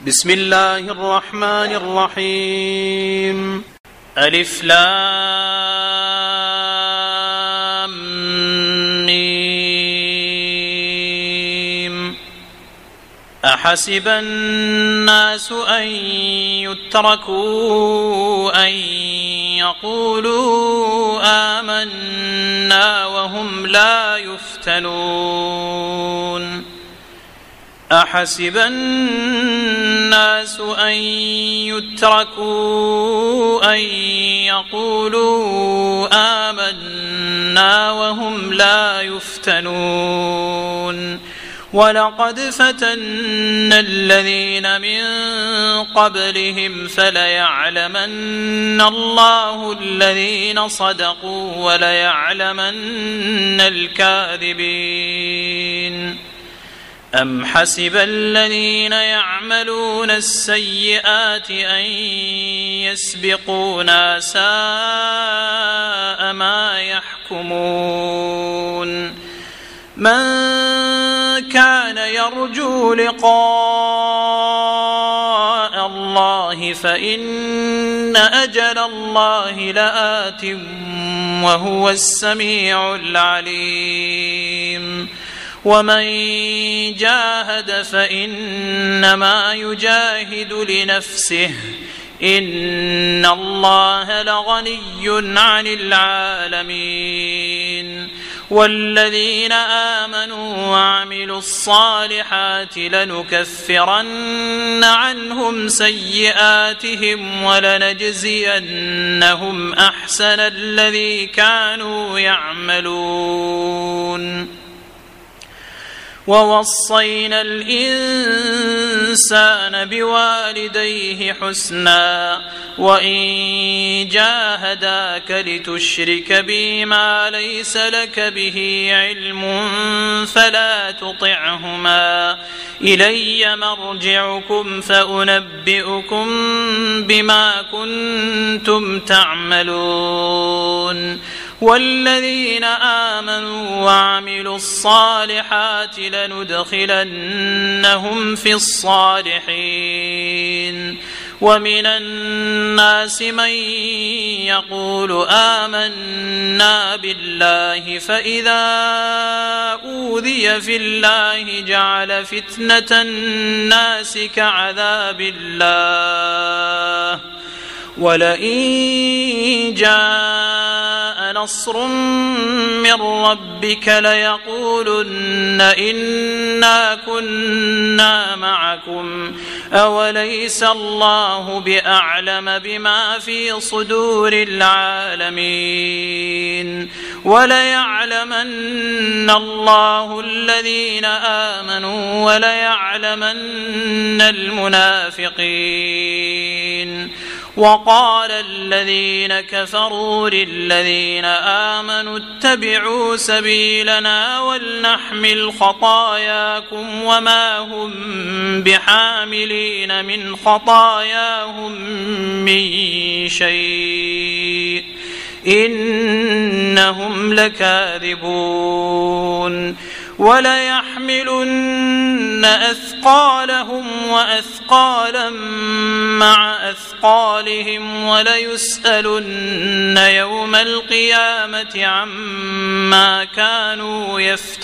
بسم الله الرحمن الرحيم. ألف لام ميم. أحسب الناس أن يتركوا أن يقولوا آمنا وهم لا يفتنون. أحسب الناس أن يتركوا أن يقولوا آمنا وهم لا يفتنون. ولقد فتنا الذين من قبلهم فليعلمن الله الذين صدقوا وليعلمن الكاذبين. أم حسب الذين يعملون السيئات أن يسبقونا ساء ما يحكمون. من كان يرجو لقاء الله فإن أجل الله لآت وهو السميع العليم. ومن جاهد فإنما يجاهد لنفسه إن الله لغني عن العالمين. والذين آمنوا وعملوا الصالحات لنكفرن عنهم سيئاتهم ولنجزينهم أحسن الذي كانوا يعملون. ووصينا الإنسان بوالديه حسنا وإن جاهداك لتشرك بي ما ليس لك به علم فلا تطعهما إلي مرجعكم فأنبئكم بما كنتم تعملون. والذين آمنوا وعملوا الصالحات لندخلنهم في الصالحين. ومن الناس من يقول آمنا بالله فإذا أوذي في الله جعل فتنة الناس كعذاب الله. ولئن جاء نصر من ربك ليقولن إنا كنا معكم أوليس الله بأعلم بما في صدور العالمين. وليعلمن الله الذين آمنوا وليعلمن المنافقين. وقال الذين كفروا للذين آمنوا اتبعوا سبيلنا ولنحمل خطاياكم وما هم بحاملين من خطاياهم من شيء إنهم لكاذبون. وليحملن أثقالهم وأثقالا مع أثقالهم وليسألن يوم القيامة عما كانوا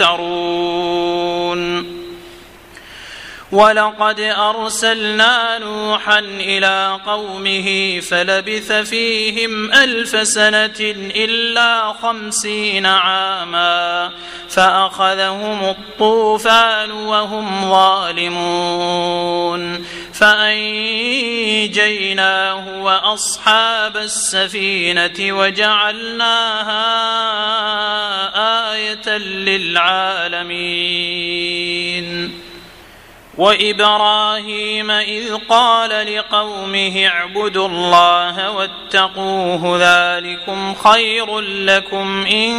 يفترون. ولقد أرسلنا نوحا إلى قومه فلبث فيهم 1000 سنة إلا 50 عاما فأخذهم الطوفان وهم ظالمون فأنجيناه وأصحاب السفينة وجعلناها آية للعالمين. وإبراهيم إذ قال لقومه اعبدوا الله واتقوه ذلكم خير لكم إن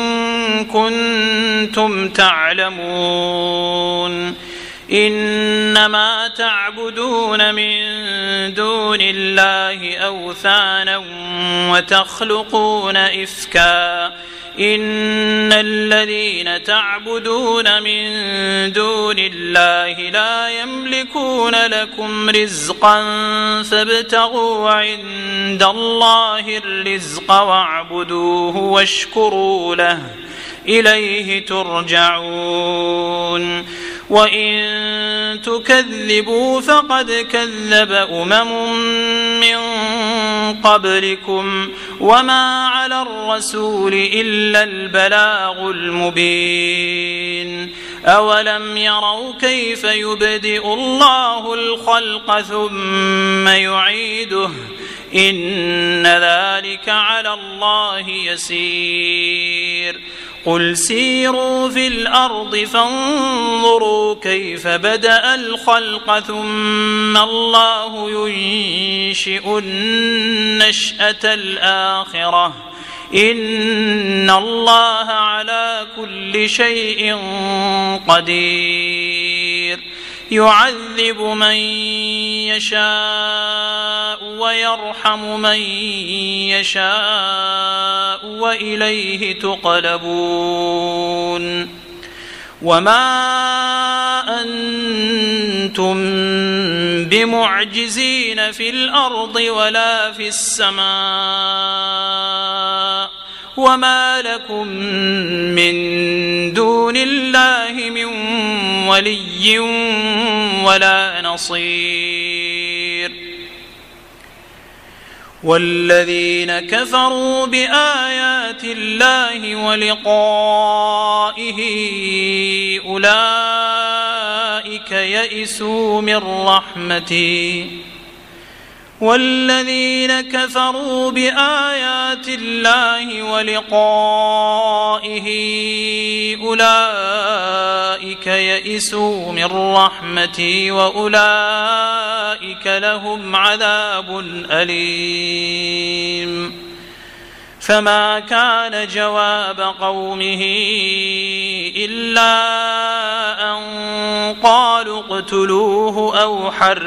كنتم تعلمون. إنما تعبدون من دون الله أوثانا وتخلقون إفكا إن الذين تعبدون من دون الله لا يملكون لكم رزقا فابتغوا عند الله الرزق واعبدوه واشكروا له إليه ترجعون وإن تكذبوا فقد كذب من قبلكم وما على الرسول إلا البلاغ المبين أولم يروا كيف يبدئ الله الخلق ثم يعيده إن ذلك على الله يسير قل سيروا في الأرض فانظروا كيف بدأ الخلق ثم الله ينشئ النشأة الآخرة إن الله على كل شيء قدير يعذب من يشاء ويرحم من يشاء وإليه تقلبون وما أنتم بمعجزين في الأرض ولا في السماء وما لكم من دون الله من ولي ولا نصير والذين كفروا بآيات الله ولقائه أولئك يئسوا من رحمتي والذين كفروا بآيات الله ولقائه أولئك يئسوا من رحمتي وأولئك لهم عذاب أليم فما كان جواب قومه إلا أن قالوا اقتلوه أو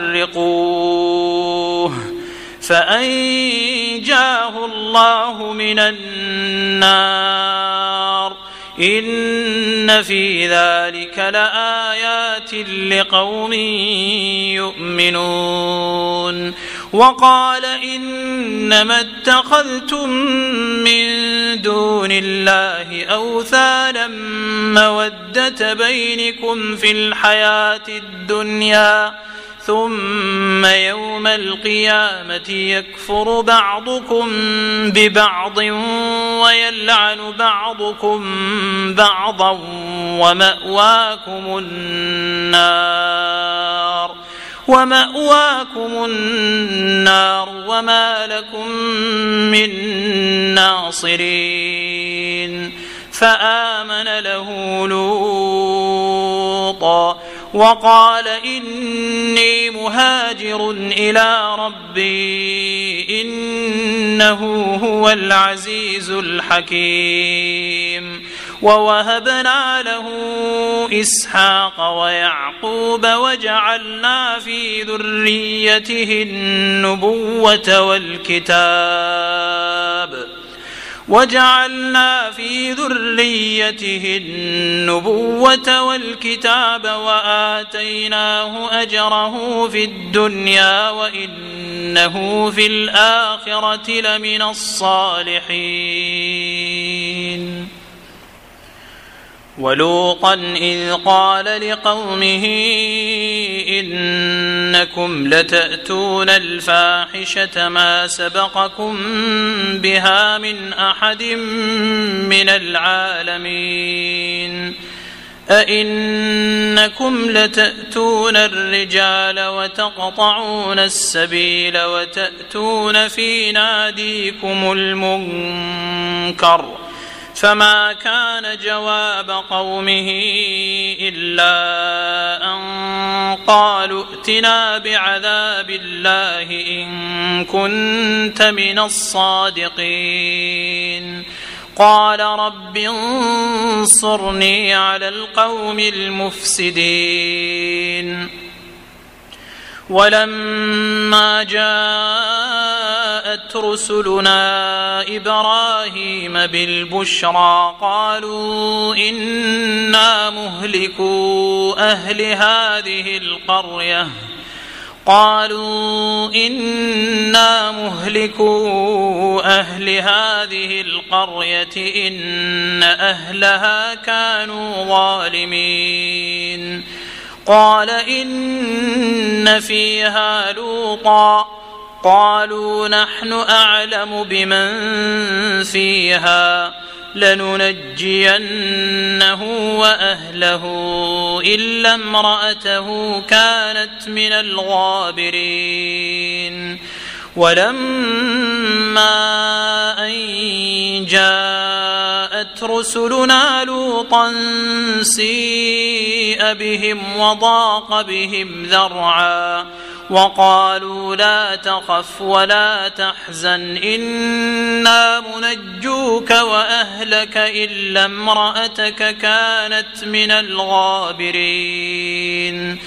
حرقوه فأنجاه الله من النار إن في ذلك لآيات لقوم يؤمنون وقال إنما اتخذتم من دون الله أوثانا مودة بينكم في الحياة الدنيا ثم يوم القيامة يكفر بعضكم ببعض ويلعن بعضكم بعضا ومأواكم النار وما لكم من ناصرين فآمن له لوط وقال إني مهاجر إلى ربي إنه هو العزيز الحكيم ووهبنا له إسحاق ويعقوب وجعلنا في ذريته النبوة والكتاب وآتيناه أجره في الدنيا وإنه في الآخرة لمن الصالحين ولوطا إذ قال لقومه إنكم لتأتون الفاحشة ما سبقكم بها من أحد من العالمين أئنكم لتأتون الرجال وتقطعون السبيل وتأتون في ناديكم المنكر فما كان جواب قومه إلا أن قالوا ائتنا بعذاب الله إن كنت من الصادقين قال رب انصرني على القوم المفسدين ولما جاءت رسلنا إبراهيم بالبشرى قالوا إنا مهلكو أهل هذه القرية إن أهلها كانوا ظالمين قال إن فيها لوطا قالوا نحن أعلم بمن فيها لننجينه وأهله إلا امرأته كانت من الغابرين ولما أن جاءت رسلنا لوطا سيء بهم وضاق بهم ذرعا وقالوا لا تخف ولا تحزن إنا منجوك وأهلك إلا امرأتك كانت من الغابرين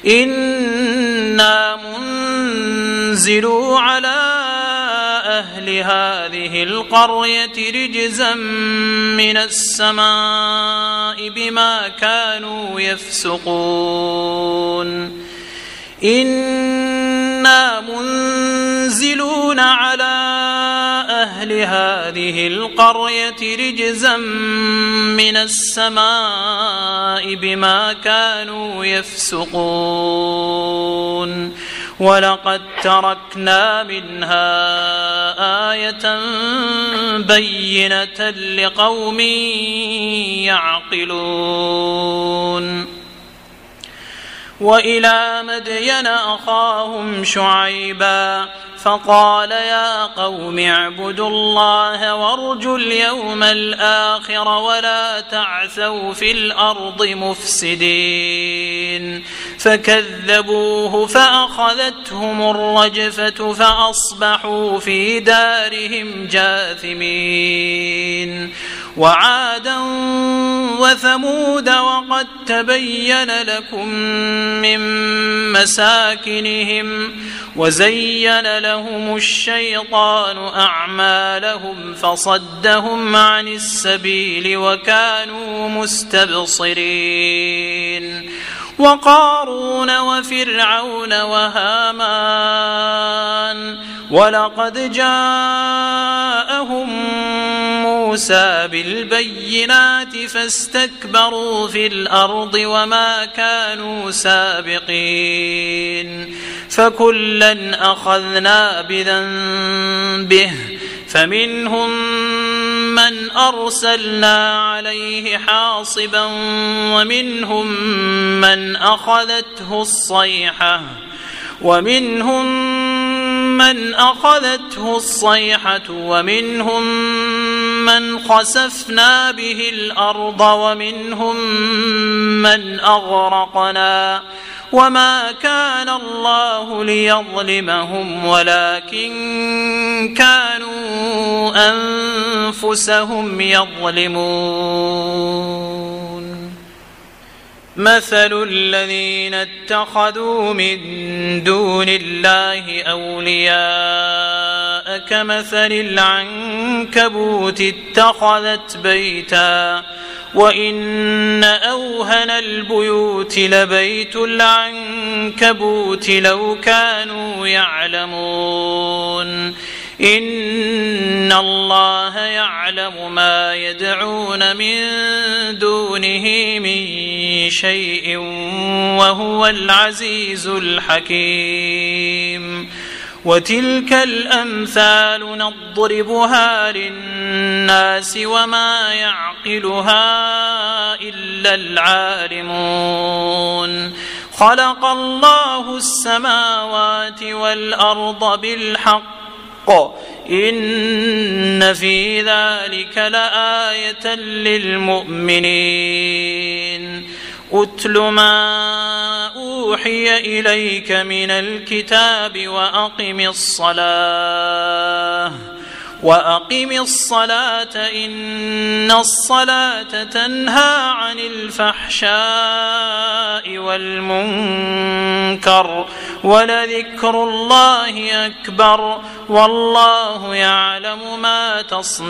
إنا منزلوا على أهل هذه القرية رجزا من السماء بما كانوا يفسقون إنا منزلون على أهل هذه القرية رجزا من السماء بما كانوا يفسقون ولقد تركنا منها آية بينة لقوم يعقلون وإلى مدين أخاهم شعيبا فقال يا قوم اعبدوا الله وارجوا اليوم الآخر ولا تعثوا في الأرض مفسدين فكذبوه فأخذتهم الرجفة فأصبحوا في دارهم جاثمين وعادا وثمود وقد تبين لكم من مساكنهم وزين لهم الشيطان أعمالهم فصدهم عن السبيل وكانوا مستبصرين وقارون وفرعون وهامان ولقد جاءهم موسى بالبينات فاستكبروا في الأرض وما كانوا سابقين فكلا أخذنا بذنبه فمنهم من أرسلنا عليه حاصبا ومنهم من أخذته الصيحة ومنهم من خسفنا به الأرض ومنهم من أغرقنا وما كان الله ليظلمهم ولكن كانوا أنفسهم يظلمون مثل الذين اتخذوا من دون الله أولياء كمثل العنكبوت اتخذت بيتا وإن أوهن البيوت لبيت العنكبوت لو كانوا يعلمون إن الله يعلم ما يدعون من دونه من شيء وهو العزيز الحكيم وتلك الأمثال نضربها للناس وما يعقلها إلا العالمون خلق الله السماوات والأرض بالحق إن في ذلك لآية للمؤمنين أتل ما أوحي إليك من الكتاب وأقم الصلاة وأقم الصلاة إن الصلاة تنهى عن الفحشاء والمنكر ولذكر الله أكبر والله يعلم ما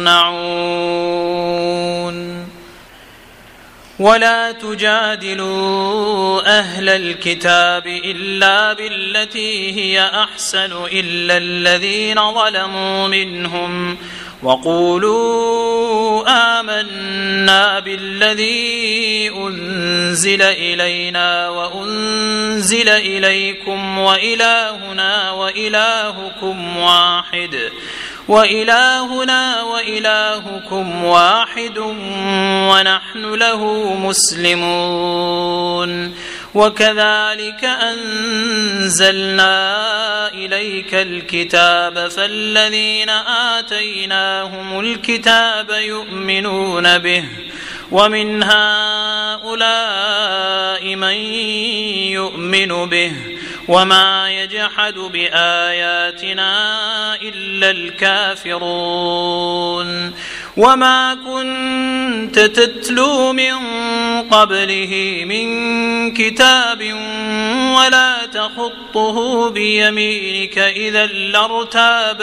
تصنعون ولا تجادلوا أهل الكتاب إلا بالتي هي أحسن إلا الذين ظلموا منهم وقولوا آمنا بالذي أنزل إلينا وأنزل إليكم وإلهنا وإلهكم واحد ونحن له مسلمون وكذلك أنزلنا إليك الكتاب فالذين آتيناهم الكتاب يؤمنون به ومن هؤلاء من يؤمن به وما يجحد بآياتنا إلا الكافرون وما كنت تتلو من قبله من كتاب ولا تخطه بيمينك إذا لارتاب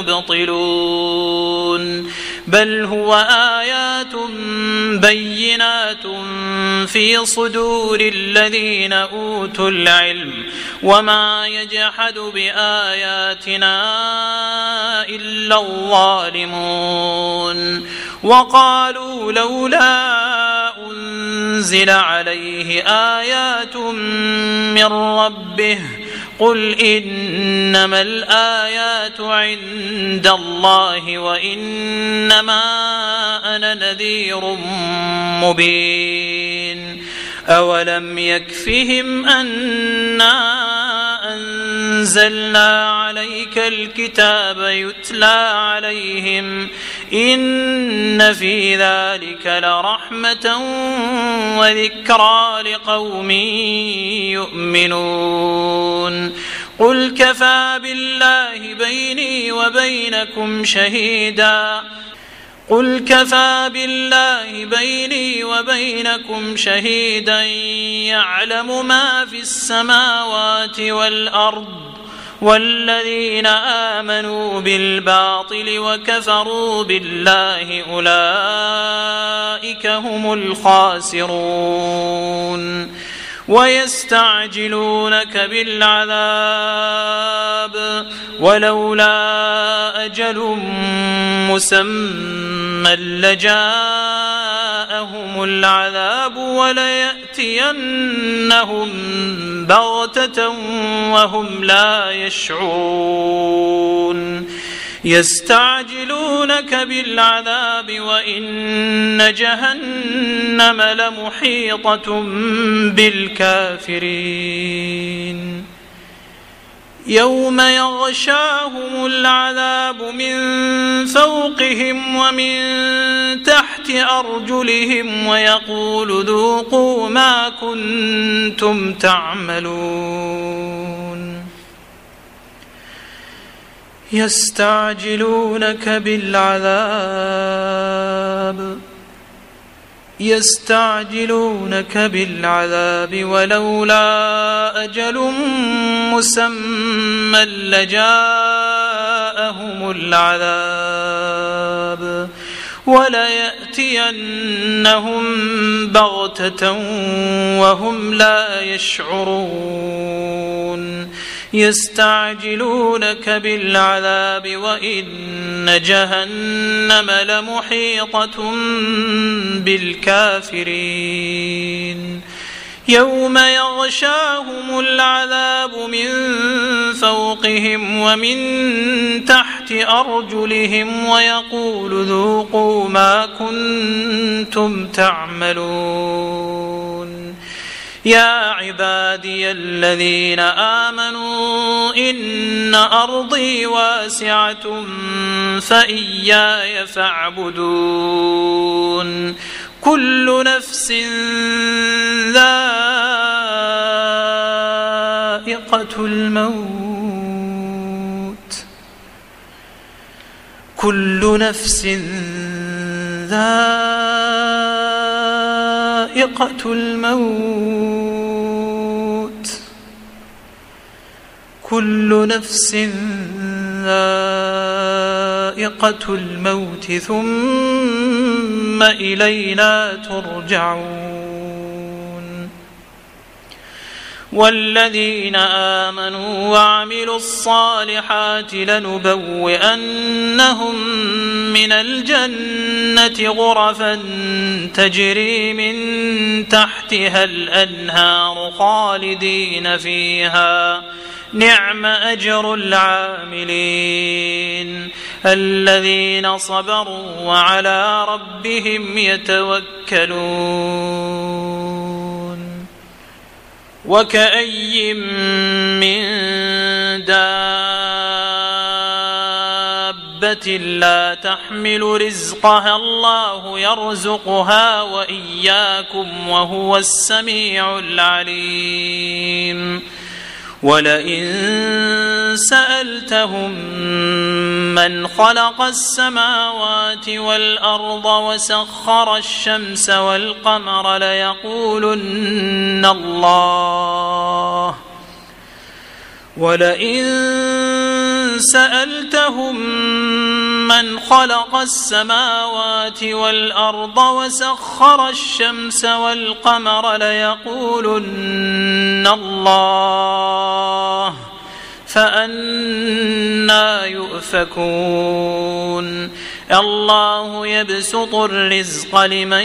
المبطلون بل هو آيات بينات في صدور الذين أوتوا العلم وما يجحد بآياتنا إلا الظالمون وقالوا لولا أنزل عليه آيات من ربه قل إنما الآيات عند الله وإنما أنا نذير مبين أولم يكفهم أنا أنزلنا عليك الكتاب يتلى عليهم إن في ذلك لرحمة وذكرى لقوم يؤمنون قل كفى بالله بيني وبينكم شهيدا يعلم ما في السماوات والأرض والذين آمنوا بالباطل وكفروا بالله أولئك هم الخاسرون ويستعجلونك بالعذاب ولولا أجل مسمى لجاءهم العذاب وليأتينهم بغتة وهم لا يشعرون يستعجلونك بالعذاب وإن جهنم لمحيطة بالكافرين يوم يغشاهم العذاب من فوقهم ومن تحت أرجلهم ويقول ذوقوا ما كنتم تعملون يستعجلونك بالعذاب ولولا أجل مسمى لجاءهم العذاب وليأتينهم بغتة وهم لا يشعرون يستعجلونك بالعذاب وإن جهنم لمحيطة بالكافرين يوم يغشاهم العذاب من فوقهم ومن تحت أرجلهم ويقول ذوقوا ما كنتم تعملون يا عبادي الذين آمنوا إن أرضي واسعة فإياي فاعبدون كل نفس ذائقة الموت كل نفس ذائقة الموت كل نفس ذائقة الموت ثم إلينا ترجعون والذين آمنوا وعملوا الصالحات لنبوئنهم من الجنة غرفا تجري من تحتها الأنهار خالدين فيها نعم أجر العاملين الذين صبروا وعلى ربهم يتوكلون وكأي من دابة لا تحمل رزقها الله يرزقها وإياكم وهو السميع العليم ولئن سألتهم من خلق السماوات والأرض وسخر الشمس والقمر ليقولن الله ولئن سألتهم من خلق السماوات والأرض وسخر الشمس والقمر ليقولن الله فأنى يؤفكون الله يبسط الرزق لمن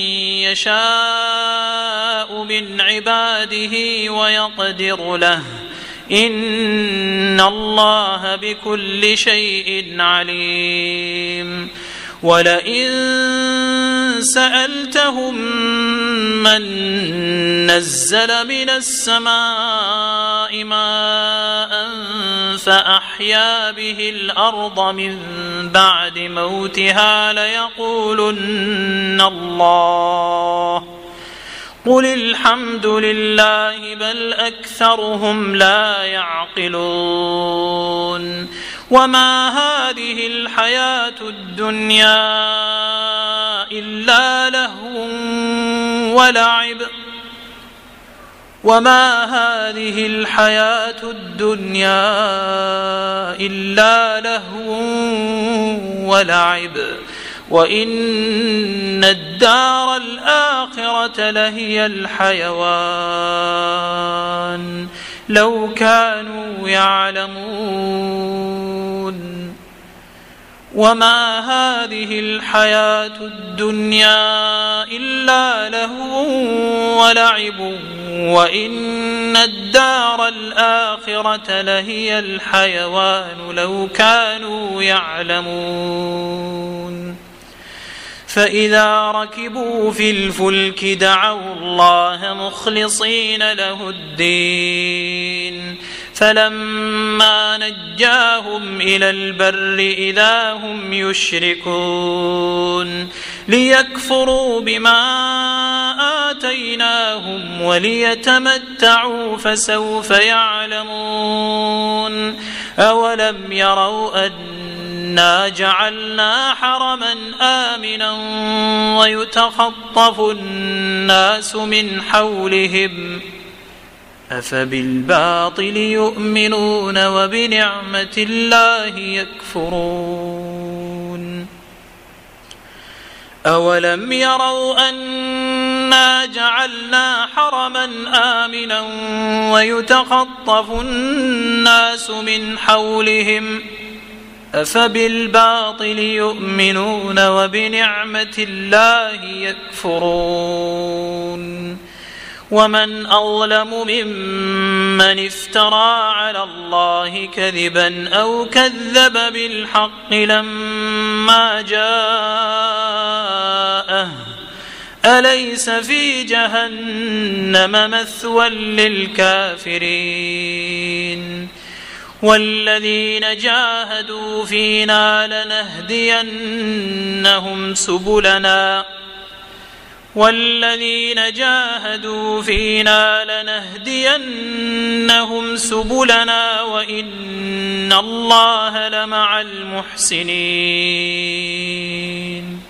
يشاء من عباده ويقدر له إن الله بكل شيء عليم ولئن سألتهم من نزل من السماء ماء فأحيا به الأرض من بعد موتها ليقولن الله قل الحمد لله بل أكثرهم لا يعقلون وما هذه الحياة الدنيا إلا لهو ولعب وما هذه الحياة الدنيا إلا لهو ولعب وإن الدار الآخرة لهي الحيوان لو كانوا يعلمون وما هذه الحياة الدنيا إلا لهو ولعب وإن الدار الآخرة لهي الحيوان لو كانوا يعلمون فإذا ركبوا في الفلك دعوا الله مخلصين له الدين فلما نجاهم إلى البر إذا هم يشركون ليكفروا بما آتيناهم وليتمتعوا فسوف يعلمون أولم يروا أنا جعلنا حرما آمنا ويتخطف الناس من حولهم أفبالباطل يؤمنون وبنعمة الله يكفرون أولم يروا أنا جعلنا حرما آمنا ويتخطف الناس من حولهم أفبالباطل يؤمنون وبنعمة الله يكفرون ومن أظلم ممن افترى على الله كذبا أو كذب بالحق لما جاءه أليس في جهنم مثوى للكافرين والذين جاهدوا فينا لنهدينهم سبلنا سبلنا وإن الله لمع المحسنين